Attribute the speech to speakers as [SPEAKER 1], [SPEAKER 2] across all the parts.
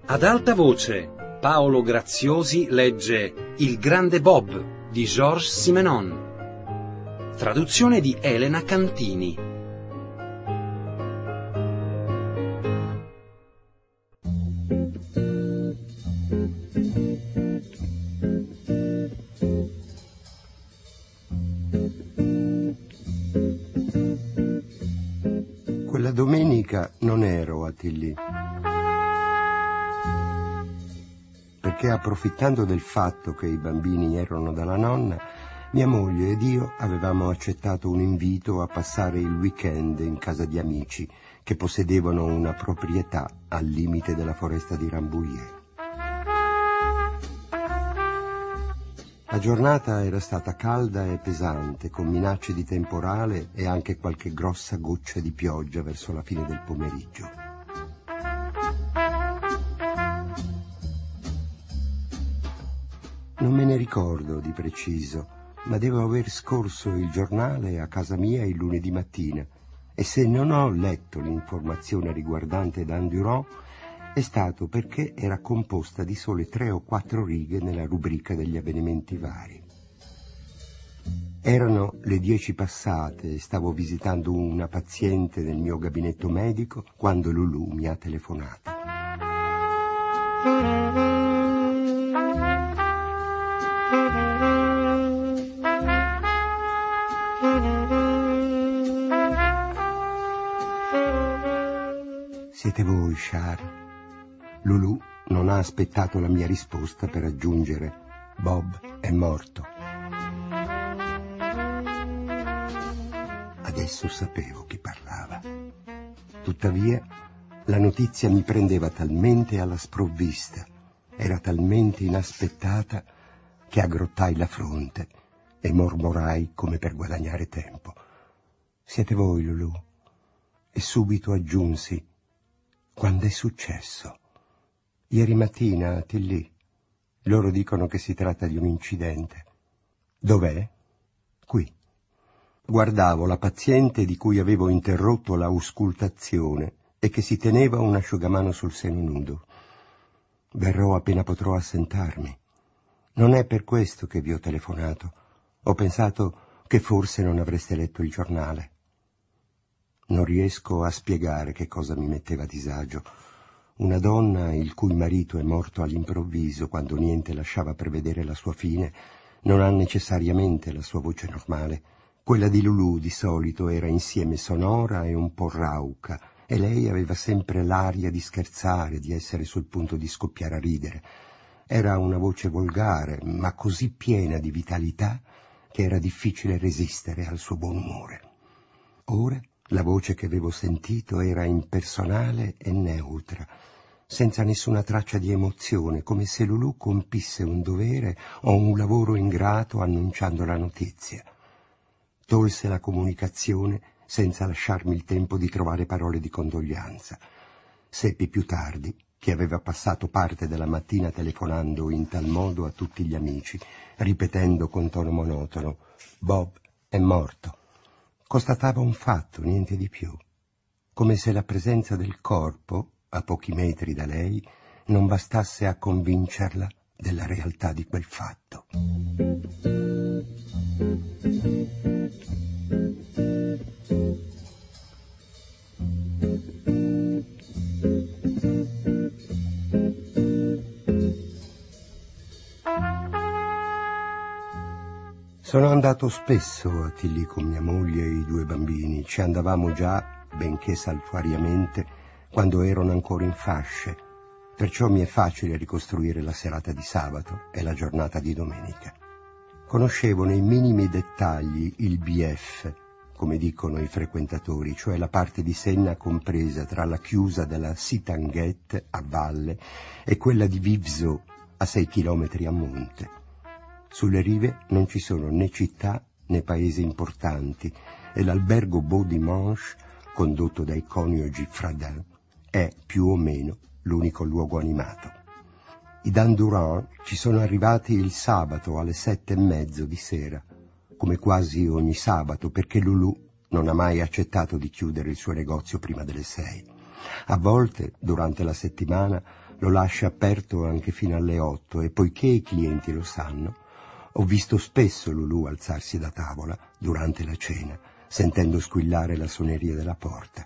[SPEAKER 1] Ad alta voce, Paolo Graziosi legge Il grande Bob di Georges Simenon. Traduzione di Elena Cantini.
[SPEAKER 2] Quella domenica non ero a Tilly, perché approfittando del fatto che i bambini erano dalla nonna, mia moglie ed io avevamo accettato un invito a passare il weekend in casa di amici che possedevano una proprietà al limite della foresta di Rambouillet. La giornata era stata calda e pesante, con minacce di temporale e anche qualche grossa goccia di pioggia verso la fine del pomeriggio. Non me ne ricordo di preciso, ma devo aver scorso il giornale a casa mia il lunedì mattina e se non ho letto l'informazione riguardante Dan Durand è stato perché era composta di sole 3 o 4 righe nella rubrica degli avvenimenti vari. Erano le 10 passate e stavo visitando una paziente nel mio gabinetto medico quando Lulu mi ha telefonato. Siete voi, Char? Lulu non ha aspettato la mia risposta per aggiungere: Bob è morto. Adesso sapevo chi parlava. Tuttavia, la notizia mi prendeva talmente alla sprovvista, era talmente inaspettata, che aggrottai la fronte e mormorai come per guadagnare tempo: siete voi, Lulu? E subito aggiunsi: quando è successo? Ieri mattina a Tilly. Loro dicono che si tratta di un incidente. Dov'è? Qui. Guardavo la paziente di cui avevo interrotto l'auscultazione e che si teneva un asciugamano sul seno nudo. Verrò appena potrò assentarmi. Non è per questo che vi ho telefonato. Ho pensato che forse non avreste letto il giornale. Non riesco a spiegare che cosa mi metteva a disagio. Una donna il cui marito è morto all'improvviso quando niente lasciava prevedere la sua fine non ha necessariamente la sua voce normale. Quella di Lulu di solito era insieme sonora e un po' rauca e lei aveva sempre l'aria di scherzare, di essere sul punto di scoppiare a ridere. Era una voce volgare, ma così piena di vitalità che era difficile resistere al suo buon umore. Ora la voce che avevo sentito era impersonale e neutra, senza nessuna traccia di emozione, come se Lulu compisse un dovere o un lavoro ingrato annunciando la notizia. Tolse la comunicazione senza lasciarmi il tempo di trovare parole di condoglianza. Seppi più tardi che aveva passato parte della mattina telefonando in tal modo a tutti gli amici, ripetendo con tono monotono: Bob è morto. Constatava un fatto, niente di più, come se la presenza del corpo, a pochi metri da lei, non bastasse a convincerla della realtà di quel fatto. Sono andato spesso a Tilly con mia moglie e i 2 bambini. Ci andavamo già, benché saltuariamente, quando erano ancora in fasce. Perciò mi è facile ricostruire la serata di sabato e la giornata di domenica. Conoscevo nei minimi dettagli il BF, come dicono i frequentatori, cioè la parte di Senna compresa tra la chiusa della Sitanguette a valle e quella di Vivzot a 6 chilometri a monte. Sulle rive non ci sono né città né paesi importanti e l'albergo Beau Dimanche, condotto dai coniugi Fradin, è più o meno l'unico luogo animato. I Dan Durand ci sono arrivati il sabato alle 7:30 di sera, come quasi ogni sabato, perché Lulu non ha mai accettato di chiudere il suo negozio prima delle 6. A volte, durante la settimana, lo lascia aperto anche fino alle 8 e poiché i clienti lo sanno, ho visto spesso Lulù alzarsi da tavola durante la cena, sentendo squillare la suoneria della porta.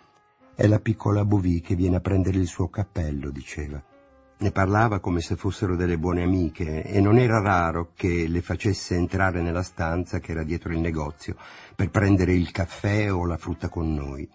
[SPEAKER 2] È la piccola Bovì che viene a prendere il suo cappello, diceva. Ne parlava come se fossero delle buone amiche e non era raro che le facesse entrare nella stanza che era dietro il negozio per prendere il caffè o la frutta con noi.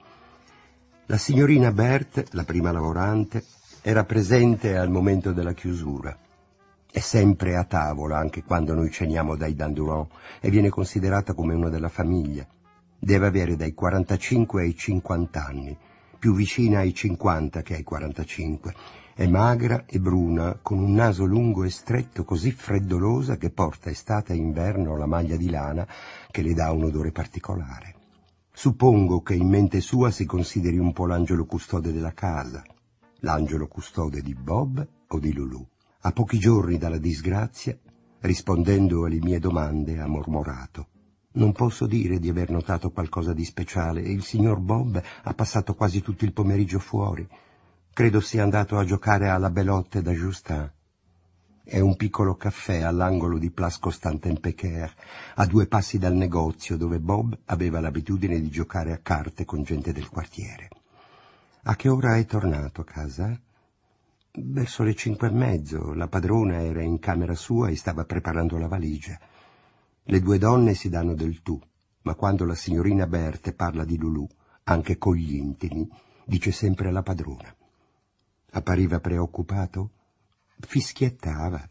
[SPEAKER 2] La signorina Berthe, la prima lavorante, era presente al momento della chiusura. È sempre a tavola anche quando noi ceniamo dai Dandurand e viene considerata come una della famiglia. Deve avere dai 45 ai 50 anni, più vicina ai 50 che ai 45. È magra e bruna, con un naso lungo e stretto, così freddolosa che porta estate e inverno la maglia di lana che le dà un odore particolare. Suppongo che in mente sua si consideri un po' l'angelo custode della casa, l'angelo custode di Bob o di Lulù. A pochi giorni dalla disgrazia, rispondendo alle mie domande, ha mormorato: «Non posso dire di aver notato qualcosa di speciale. Il signor Bob ha passato quasi tutto il pomeriggio fuori. Credo sia andato a giocare alla belote da Justin. È un piccolo caffè all'angolo di Place Constantin-Pécaire, a 2 passi dal negozio dove Bob aveva l'abitudine di giocare a carte con gente del quartiere». «A che ora è tornato a casa?» «Verso le 5:30. La padrona era in camera sua e stava preparando la valigia. Le 2 donne si danno del tu, ma quando la signorina Berthe parla di Lulù, anche con gli intimi, dice sempre la padrona». «Appariva preoccupato?» «Fischiettava.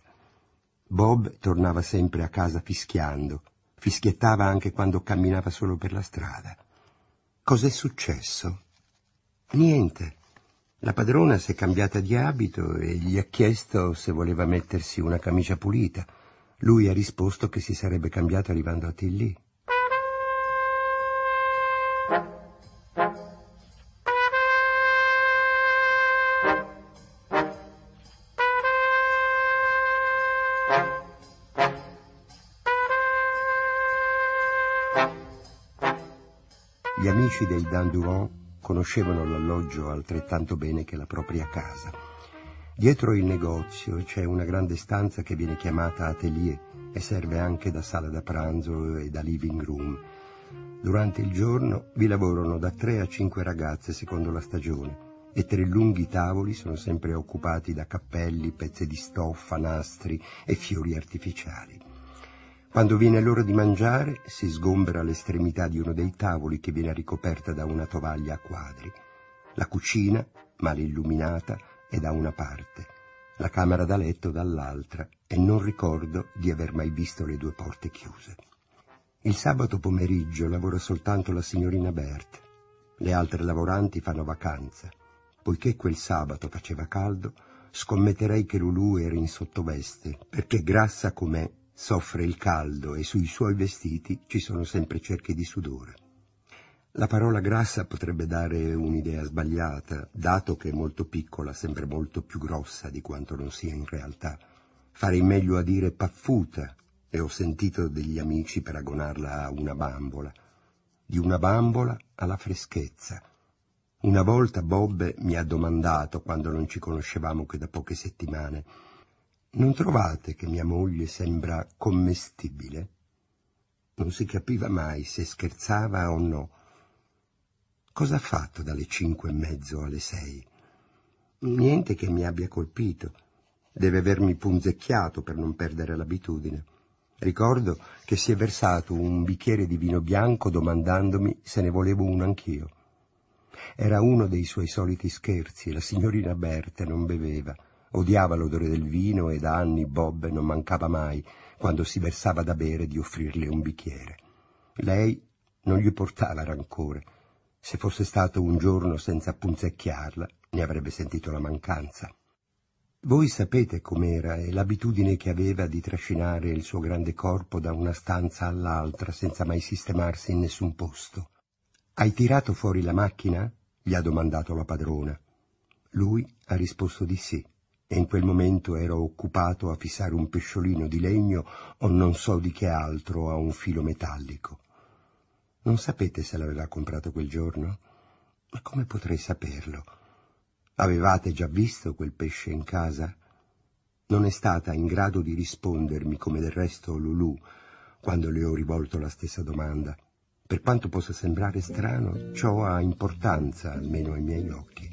[SPEAKER 2] Bob tornava sempre a casa fischiando. Fischiettava anche quando camminava solo per la strada». «Cos'è successo?» «Niente. La padrona si è cambiata di abito e gli ha chiesto se voleva mettersi una camicia pulita. Lui ha risposto che si sarebbe cambiato arrivando a Tilly». Gli amici dei Dandurand conoscevano l'alloggio altrettanto bene che la propria casa. Dietro il negozio c'è una grande stanza che viene chiamata atelier e serve anche da sala da pranzo e da living room. Durante il giorno vi lavorano da 3 a 5 ragazze secondo la stagione e 3 lunghi tavoli sono sempre occupati da cappelli, pezzi di stoffa, nastri e fiori artificiali. Quando viene l'ora di mangiare, si sgombera all'estremità di uno dei tavoli che viene ricoperta da una tovaglia a quadri. La cucina, male illuminata, è da una parte, la camera da letto dall'altra, e non ricordo di aver mai visto le 2 porte chiuse. Il sabato pomeriggio lavora soltanto la signorina Berthe. Le altre lavoranti fanno vacanza. Poiché quel sabato faceva caldo, scommetterei che Lulù era in sottoveste, perché grassa com'è, soffre il caldo e sui suoi vestiti ci sono sempre cerchi di sudore. La parola grassa potrebbe dare un'idea sbagliata, dato che è molto piccola, sembra molto più grossa di quanto non sia in realtà. Farei meglio a dire paffuta, e ho sentito degli amici paragonarla a una bambola. Di una bambola alla freschezza. Una volta Bob mi ha domandato, quando non ci conoscevamo che da poche settimane: «Non trovate che mia moglie sembra commestibile?» Non si capiva mai se scherzava o no. «Cosa ha fatto dalle 5:30 alle 6?» «Niente che mi abbia colpito. Deve avermi punzecchiato per non perdere l'abitudine. Ricordo che si è versato un bicchiere di vino bianco domandandomi se ne volevo uno anch'io. Era uno dei suoi soliti scherzi. La signorina Berthe non beveva. Odiava l'odore del vino e da anni Bob non mancava mai, quando si versava da bere, di offrirle un bicchiere. Lei non gli portava rancore. Se fosse stato un giorno senza punzecchiarla, ne avrebbe sentito la mancanza. Voi sapete com'era e l'abitudine che aveva di trascinare il suo grande corpo da una stanza all'altra senza mai sistemarsi in nessun posto. «Hai tirato fuori la macchina?» gli ha domandato la padrona. Lui ha risposto di sì. E in quel momento ero occupato a fissare un pesciolino di legno o non so di che altro a un filo metallico. Non sapete se l'aveva comprato quel giorno? Ma come potrei saperlo? Avevate già visto quel pesce in casa? Non è stata in grado di rispondermi, come del resto Lulù, quando le ho rivolto la stessa domanda. Per quanto possa sembrare strano, ciò ha importanza, almeno ai miei occhi.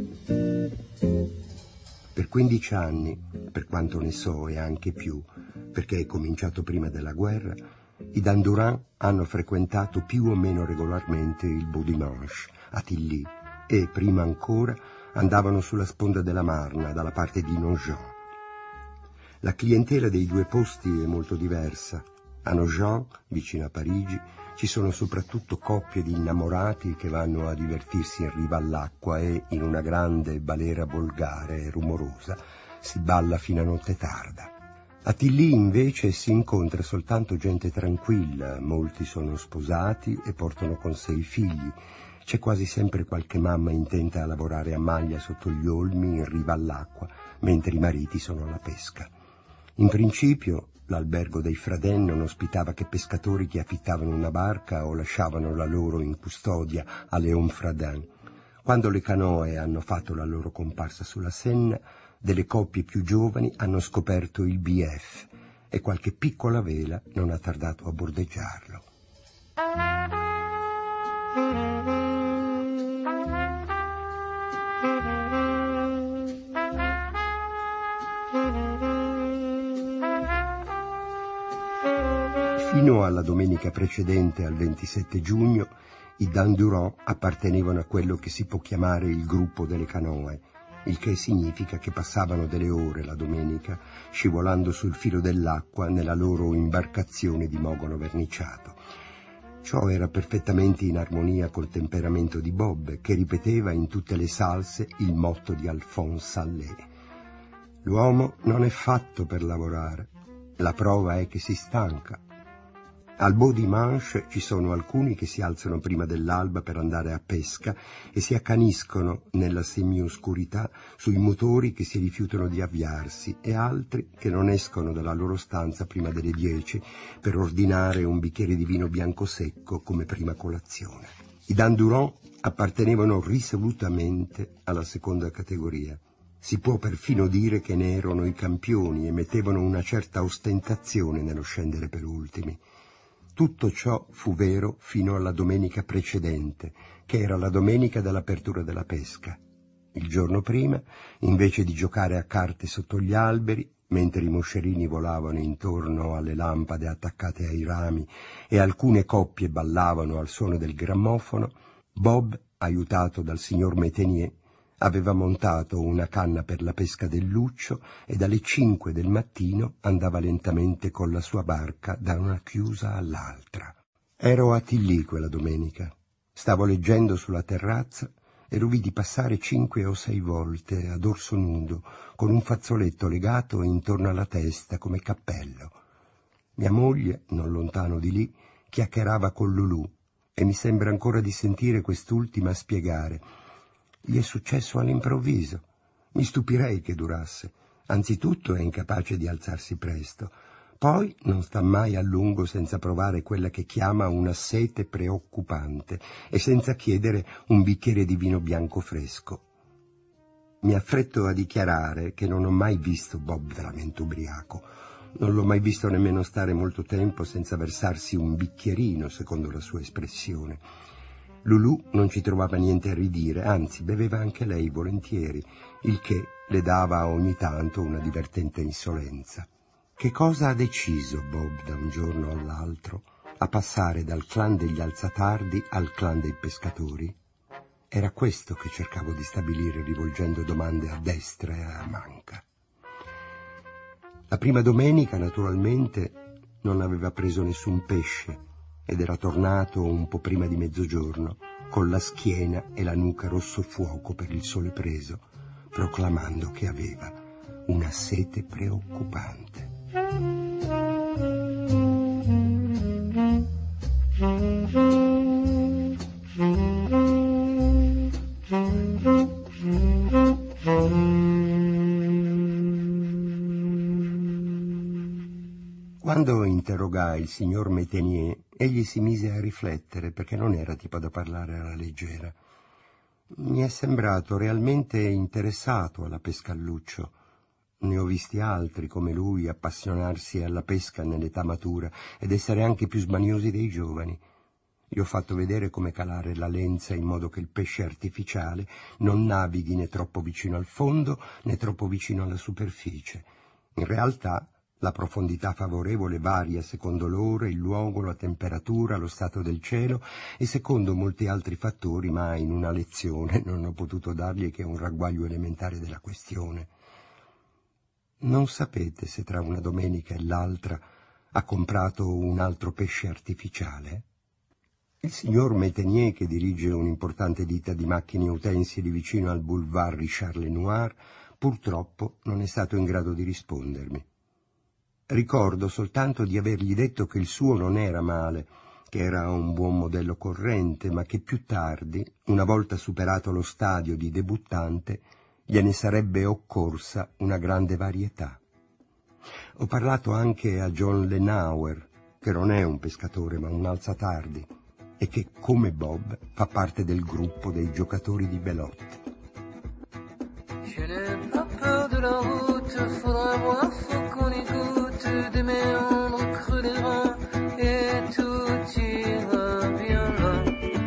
[SPEAKER 2] Per 15 anni, per quanto ne so e anche più, perché è cominciato prima della guerra, i Dandurand hanno frequentato più o meno regolarmente il Beau Dimanche a Tilly e, prima ancora, andavano sulla sponda della Marna, dalla parte di Nogent. La clientela dei due posti è molto diversa. A Nogent, vicino a Parigi, ci sono soprattutto coppie di innamorati che vanno a divertirsi in riva all'acqua e, in una grande balera volgare e rumorosa, si balla fino a notte tarda. A Tilly, invece, si incontra soltanto gente tranquilla, molti sono sposati e portano con sé i figli. C'è quasi sempre qualche mamma intenta a lavorare a maglia sotto gli olmi in riva all'acqua, mentre i mariti sono alla pesca. In principio, l'albergo dei Fradin non ospitava che pescatori che affittavano una barca o lasciavano la loro in custodia a Léon Fradin. Quando le canoe hanno fatto la loro comparsa sulla Senna, delle coppie più giovani hanno scoperto il BF e qualche piccola vela non ha tardato a bordeggiarlo. Fino alla domenica precedente al 27 giugno, i Dandurand appartenevano a quello che si può chiamare il gruppo delle canoe, il che significa che passavano delle ore la domenica scivolando sul filo dell'acqua nella loro imbarcazione di mogono verniciato. Ciò era perfettamente in armonia col temperamento di Bob, che ripeteva in tutte le salse il motto di Alphonse Sallet: l'uomo non è fatto per lavorare, la prova è che si stanca. Al Beau Dimanche ci sono alcuni che si alzano prima dell'alba per andare a pesca e si accaniscono nella semioscurità sui motori che si rifiutano di avviarsi, e altri che non escono dalla loro stanza prima delle 10 per ordinare un bicchiere di vino bianco secco come prima colazione. I Dandurand appartenevano risolutamente alla seconda categoria. Si può perfino dire che ne erano i campioni e mettevano una certa ostentazione nello scendere per ultimi. Tutto ciò fu vero fino alla domenica precedente, che era la domenica dell'apertura della pesca. Il giorno prima, invece di giocare a carte sotto gli alberi, mentre i moscerini volavano intorno alle lampade attaccate ai rami e alcune coppie ballavano al suono del grammofono, Bob, aiutato dal signor Métainier, aveva montato una canna per la pesca del luccio e dalle 5 del mattino andava lentamente con la sua barca da una chiusa all'altra. Ero a Tilly quella domenica. Stavo leggendo sulla terrazza e lo vidi passare 5 o 6 volte a dorso nudo, con un fazzoletto legato intorno alla testa come cappello. Mia moglie, non lontano di lì, chiacchierava con Lulù e mi sembra ancora di sentire quest'ultima spiegare: gli è successo all'improvviso. Mi stupirei che durasse. Anzitutto è incapace di alzarsi presto. Poi non sta mai a lungo senza provare quella che chiama una sete preoccupante e senza chiedere un bicchiere di vino bianco fresco. Mi affretto a dichiarare che non ho mai visto Bob veramente ubriaco. Non l'ho mai visto nemmeno stare molto tempo senza versarsi un bicchierino, secondo la sua espressione. Lulù non ci trovava niente a ridire, anzi beveva anche lei volentieri, il che le dava ogni tanto una divertente insolenza. Che cosa ha deciso Bob da un giorno all'altro a passare dal clan degli alzatardi al clan dei pescatori? Era questo che cercavo di stabilire rivolgendo domande a destra e a manca. La prima domenica, naturalmente, non aveva preso nessun pesce ed era tornato un po' prima di mezzogiorno, con la schiena e la nuca rosso fuoco per il sole preso, proclamando che aveva una sete preoccupante. Quando interrogai il signor Métainier, egli si mise a riflettere perché non era tipo da parlare alla leggera. Mi è sembrato realmente interessato alla pescalluccio. Ne ho visti altri come lui appassionarsi alla pesca nell'età matura ed essere anche più smaniosi dei giovani. Gli ho fatto vedere come calare la lenza in modo che il pesce artificiale non navighi né troppo vicino al fondo né troppo vicino alla superficie. In realtà la profondità favorevole varia secondo l'ora, il luogo, la temperatura, lo stato del cielo e secondo molti altri fattori, ma in una lezione non ho potuto dargli che un ragguaglio elementare della questione. Non sapete se tra una domenica e l'altra ha comprato un altro pesce artificiale? Il signor Metenier, che dirige un'importante ditta di macchine e utensili vicino al boulevard Richard Lenoir, purtroppo non è stato in grado di rispondermi. Ricordo soltanto di avergli detto che il suo non era male, che era un buon modello corrente, ma che più tardi, una volta superato lo stadio di debuttante, gliene sarebbe occorsa una grande varietà. Ho parlato anche a John Lenauer, che non è un pescatore ma un alzatardi, e che, come Bob, fa parte del gruppo dei giocatori di belote.
[SPEAKER 3] Je n'ai pas peur de la route, faudra voir, faut qu'on écoute des méandres creux des reins, et tout ira bien là.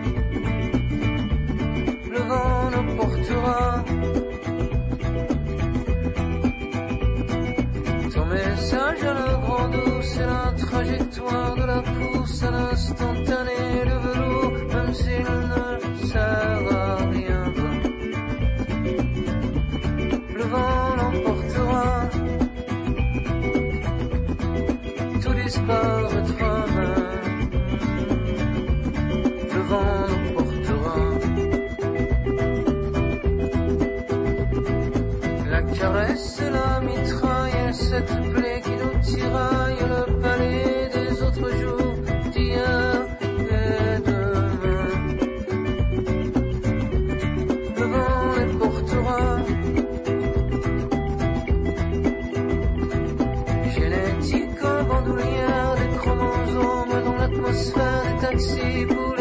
[SPEAKER 3] Le vent nous portera. Ton message à la grande eau, c'est la trajectoire de la course à l'instantané, le velours, même s'il ne sert à rien. Le vent l'emportera, tout disparaîtra même. Le vent l'emportera. La caresse et la mitraille, et cette plaie qui nous tiraille, le palais des autres jours, d'hier et demain. Le vent les portera. Génétique en bandoulière, des chromosomes dans l'atmosphère des taxis pour